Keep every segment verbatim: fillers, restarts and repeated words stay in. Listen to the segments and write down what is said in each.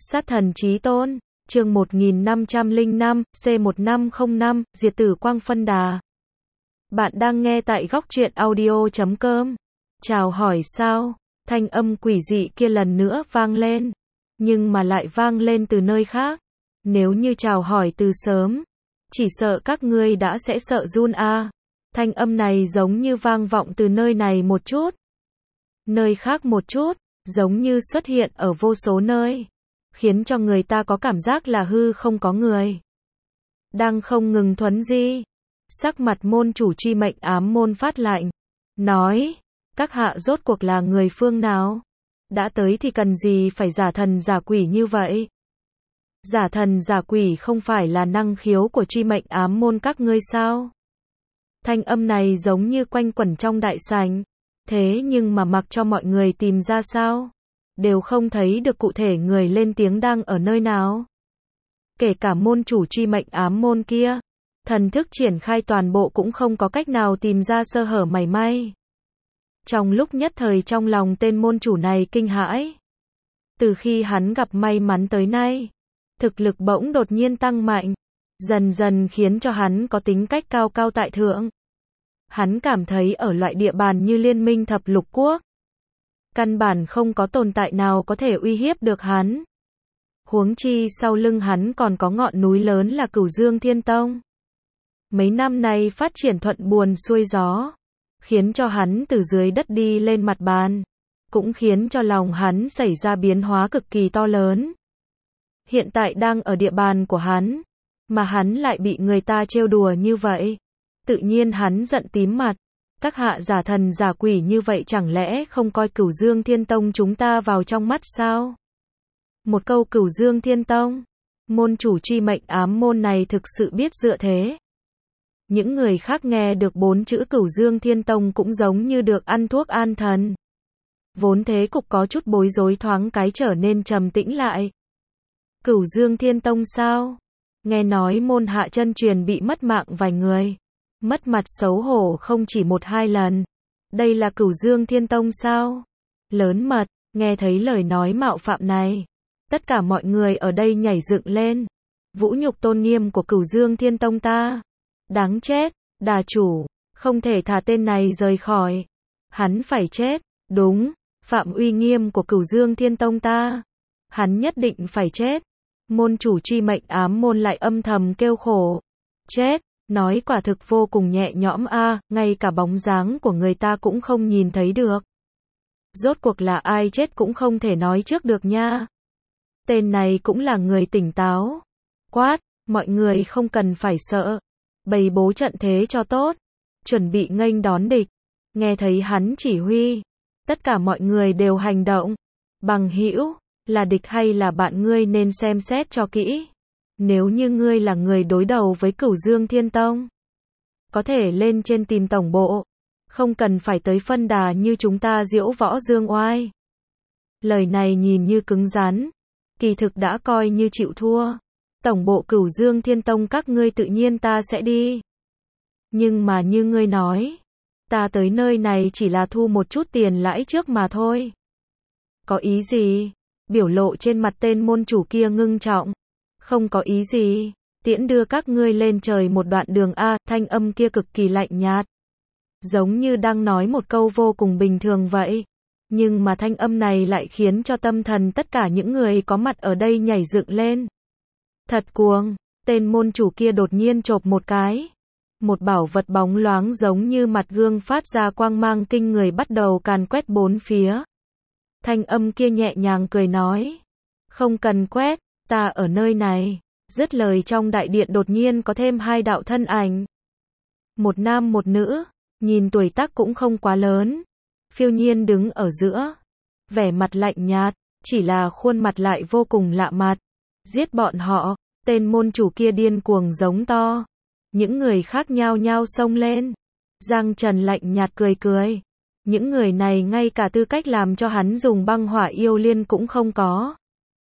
Sát thần chí tôn, chương một nghìn năm trăm lẻ năm, C một năm không năm, Diệt tử quang phân đà. Bạn đang nghe tại góc truyện audio chấm com. Chào hỏi sao? Thanh âm quỷ dị kia lần nữa vang lên. Nhưng mà lại vang lên từ nơi khác. Nếu như chào hỏi từ sớm, chỉ sợ các ngươi đã sẽ sợ run a. Thanh âm này giống như vang vọng từ nơi này một chút, nơi khác một chút, giống như xuất hiện ở vô số nơi, khiến cho người ta có cảm giác là hư không có người đang không ngừng thuấn di. Sắc mặt môn chủ truy mệnh ám môn phát lạnh, nói, các hạ rốt cuộc là người phương nào? Đã tới thì cần gì phải giả thần giả quỷ như vậy? Giả thần giả quỷ không phải là năng khiếu của truy mệnh ám môn các ngươi sao? Thanh âm này giống như quanh quẩn trong đại sảnh, thế nhưng mà mặc cho mọi người tìm ra sao, đều không thấy được cụ thể người lên tiếng đang ở nơi nào. Kể cả môn chủ truy mệnh ám môn kia, thần thức triển khai toàn bộ cũng không có cách nào tìm ra sơ hở mảy may. Trong lúc nhất thời trong lòng tên môn chủ này kinh hãi. Từ khi hắn gặp may mắn tới nay, thực lực bỗng đột nhiên tăng mạnh, dần dần khiến cho hắn có tính cách cao cao tại thượng. Hắn cảm thấy ở loại địa bàn như Liên minh thập lục quốc, căn bản không có tồn tại nào có thể uy hiếp được hắn. Huống chi sau lưng hắn còn có ngọn núi lớn là Cửu Dương Thiên Tông. Mấy năm nay phát triển thuận buồm xuôi gió, khiến cho hắn từ dưới đất đi lên mặt bàn, cũng khiến cho lòng hắn xảy ra biến hóa cực kỳ to lớn. Hiện tại đang ở địa bàn của hắn, mà hắn lại bị người ta trêu đùa như vậy. Tự nhiên hắn giận tím mặt. Các hạ giả thần giả quỷ như vậy chẳng lẽ không coi Cửu Dương Thiên Tông chúng ta vào trong mắt sao? Một câu Cửu Dương Thiên Tông, môn chủ truy mệnh ám môn này thực sự biết dựa thế. Những người khác nghe được bốn chữ Cửu Dương Thiên Tông cũng giống như được ăn thuốc an thần. Vốn thế cục có chút bối rối thoáng cái trở nên trầm tĩnh lại. Cửu Dương Thiên Tông sao? Nghe nói môn hạ chân truyền bị mất mạng vài người. Mất mặt xấu hổ không chỉ một hai lần. Đây là Cửu Dương Thiên Tông sao? Lớn mật, nghe thấy lời nói mạo phạm này. Tất cả mọi người ở đây nhảy dựng lên. Vũ nhục tôn nghiêm của Cửu Dương Thiên Tông ta. Đáng chết, đà chủ, không thể thả tên này rời khỏi. Hắn phải chết, đúng, phạm uy nghiêm của Cửu Dương Thiên Tông ta. Hắn nhất định phải chết. Môn chủ truy mệnh ám môn lại âm thầm kêu khổ. Chết. Nói quả thực vô cùng nhẹ nhõm a, à, ngay cả bóng dáng của người ta cũng không nhìn thấy được. Rốt cuộc là ai chết cũng không thể nói trước được nha. Tên này cũng là người tỉnh táo. Quát, mọi người không cần phải sợ. Bày bố trận thế cho tốt. Chuẩn bị nghênh đón địch. Nghe thấy hắn chỉ huy. Tất cả mọi người đều hành động. Bằng hữu, là địch hay là bạn ngươi nên xem xét cho kỹ. Nếu như ngươi là người đối đầu với Cửu Dương Thiên Tông, có thể lên trên tìm tổng bộ, không cần phải tới phân đà như chúng ta diễu võ dương oai. Lời này nhìn như cứng rắn, kỳ thực đã coi như chịu thua. Tổng bộ Cửu Dương Thiên Tông các ngươi tự nhiên ta sẽ đi. Nhưng mà như ngươi nói, ta tới nơi này chỉ là thu một chút tiền lãi trước mà thôi. Có ý gì? Biểu lộ trên mặt tên môn chủ kia ngưng trọng. Không có ý gì, tiễn đưa các ngươi lên trời một đoạn đường a, thanh âm kia cực kỳ lạnh nhạt. Giống như đang nói một câu vô cùng bình thường vậy. Nhưng mà thanh âm này lại khiến cho tâm thần tất cả những người có mặt ở đây nhảy dựng lên. Thật cuồng, tên môn chủ kia đột nhiên chộp một cái. Một bảo vật bóng loáng giống như mặt gương phát ra quang mang kinh người bắt đầu càn quét bốn phía. Thanh âm kia nhẹ nhàng cười nói. Không cần quét. Ta ở nơi này. Dứt lời trong đại điện đột nhiên có thêm hai đạo thân ảnh. Một nam một nữ, nhìn tuổi tác cũng không quá lớn. Phiêu nhiên đứng ở giữa. Vẻ mặt lạnh nhạt, chỉ là khuôn mặt lại vô cùng lạ mặt. Giết bọn họ, tên môn chủ kia điên cuồng giống to. Những người khác nhao nhao xông lên. Giang Trần lạnh nhạt cười cười. Những người này ngay cả tư cách làm cho hắn dùng băng hỏa yêu liên cũng không có.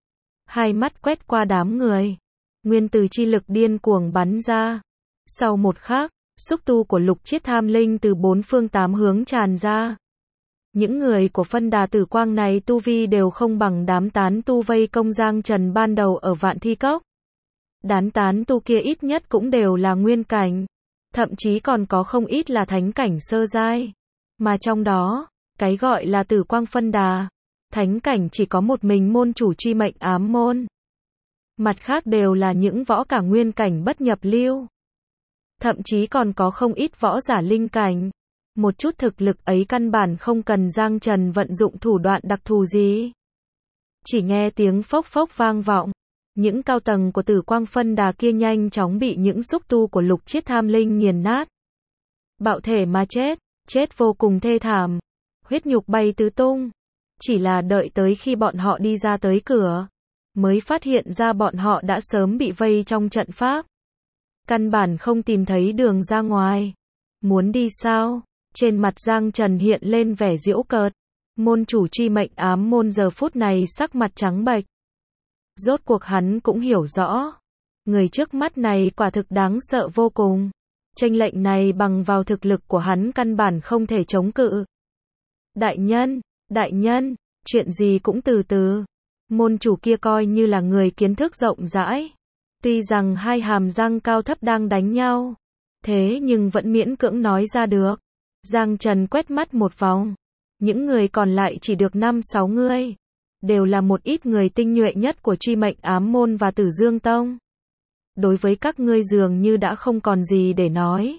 Hai mắt quét qua đám người. Nguyên tử chi lực điên cuồng bắn ra. Sau một khắc, xúc tu của Lục Chiết Tham Linh từ bốn phương tám hướng tràn ra. Những người của phân đà tử quang này tu vi đều không bằng đám tán tu vây công Giang Trần ban đầu ở Vạn Thi Cốc. Đám tán tu kia ít nhất cũng đều là nguyên cảnh, thậm chí còn có không ít là thánh cảnh sơ giai. Mà trong đó, cái gọi là tử quang phân đà, thánh cảnh chỉ có một mình môn chủ Truy Mệnh Ám Môn. Mặt khác đều là những võ cả nguyên cảnh bất nhập lưu. Thậm chí còn có không ít võ giả linh cảnh. Một chút thực lực ấy căn bản không cần Giang Trần vận dụng thủ đoạn đặc thù gì. Chỉ nghe tiếng phốc phốc vang vọng. Những cao tầng của tử quang phân đà kia nhanh chóng bị những xúc tu của Lục Chiết Tham Linh nghiền nát. Bạo thể mà chết, chết vô cùng thê thảm. Huyết nhục bay tứ tung. Chỉ là đợi tới khi bọn họ đi ra tới cửa, mới phát hiện ra bọn họ đã sớm bị vây trong trận pháp. Căn bản không tìm thấy đường ra ngoài. Muốn đi sao? Trên mặt Giang Trần hiện lên vẻ giễu cợt. Môn chủ Truy Mệnh Ám Môn giờ phút này sắc mặt trắng bệch. Rốt cuộc hắn cũng hiểu rõ. Người trước mắt này quả thực đáng sợ vô cùng. Chênh lệch này bằng vào thực lực của hắn căn bản không thể chống cự. Đại nhân, đại nhân, chuyện gì cũng từ từ. Môn chủ kia coi như là người kiến thức rộng rãi. Tuy rằng hai hàm răng cao thấp đang đánh nhau, thế nhưng vẫn miễn cưỡng nói ra được. Giang Trần quét mắt một vòng. Những người còn lại chỉ được năm sáu người. Đều là một ít người tinh nhuệ nhất của Truy Mệnh Ám Môn và Tử Dương Tông. Đối với các ngươi dường như đã không còn gì để nói.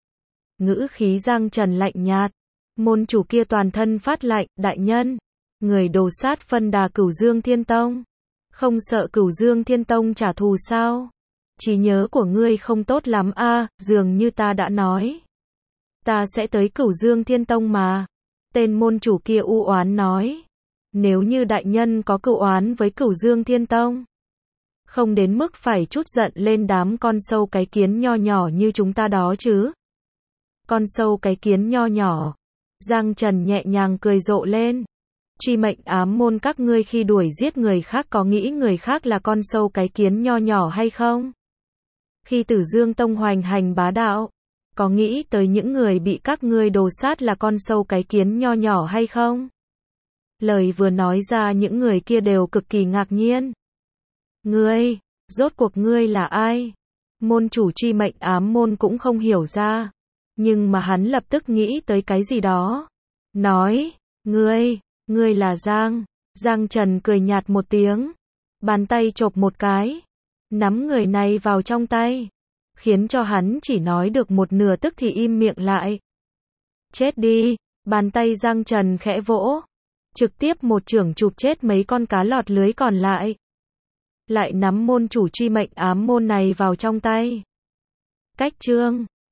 Ngữ khí Giang Trần lạnh nhạt. Môn chủ kia toàn thân phát lạnh, đại nhân. Người đồ sát phân đà Cửu Dương Thiên Tông. Không sợ Cửu Dương Thiên Tông trả thù sao? Trí nhớ của ngươi không tốt lắm a, à, dường như ta đã nói. Ta sẽ tới Cửu Dương Thiên Tông mà. Tên môn chủ kia u oán nói. Nếu như đại nhân có cửu oán với Cửu Dương Thiên Tông, không đến mức phải chút giận lên đám con sâu cái kiến nho nhỏ như chúng ta đó chứ. Con sâu cái kiến nho nhỏ. Giang Trần nhẹ nhàng cười rộ lên. Truy Mệnh Ám Môn các ngươi khi đuổi giết người khác có nghĩ người khác là con sâu cái kiến nho nhỏ hay không? Khi Tử Dương Tông hoành hành bá đạo, có nghĩ tới những người bị các ngươi đồ sát là con sâu cái kiến nho nhỏ hay không? Lời vừa nói ra những người kia đều cực kỳ ngạc nhiên. Ngươi, rốt cuộc ngươi là ai? Môn chủ Truy Mệnh Ám Môn cũng không hiểu ra. Nhưng mà hắn lập tức nghĩ tới cái gì đó. Nói, ngươi, ngươi là Giang. Giang Trần cười nhạt một tiếng. Bàn tay chộp một cái. Nắm người này vào trong tay. Khiến cho hắn chỉ nói được một nửa tức thì im miệng lại. Chết đi. Bàn tay Giang Trần khẽ vỗ. Trực tiếp một chưởng chụp chết mấy con cá lọt lưới còn lại. Lại nắm môn chủ Truy Mệnh Ám Môn này vào trong tay. Cách chương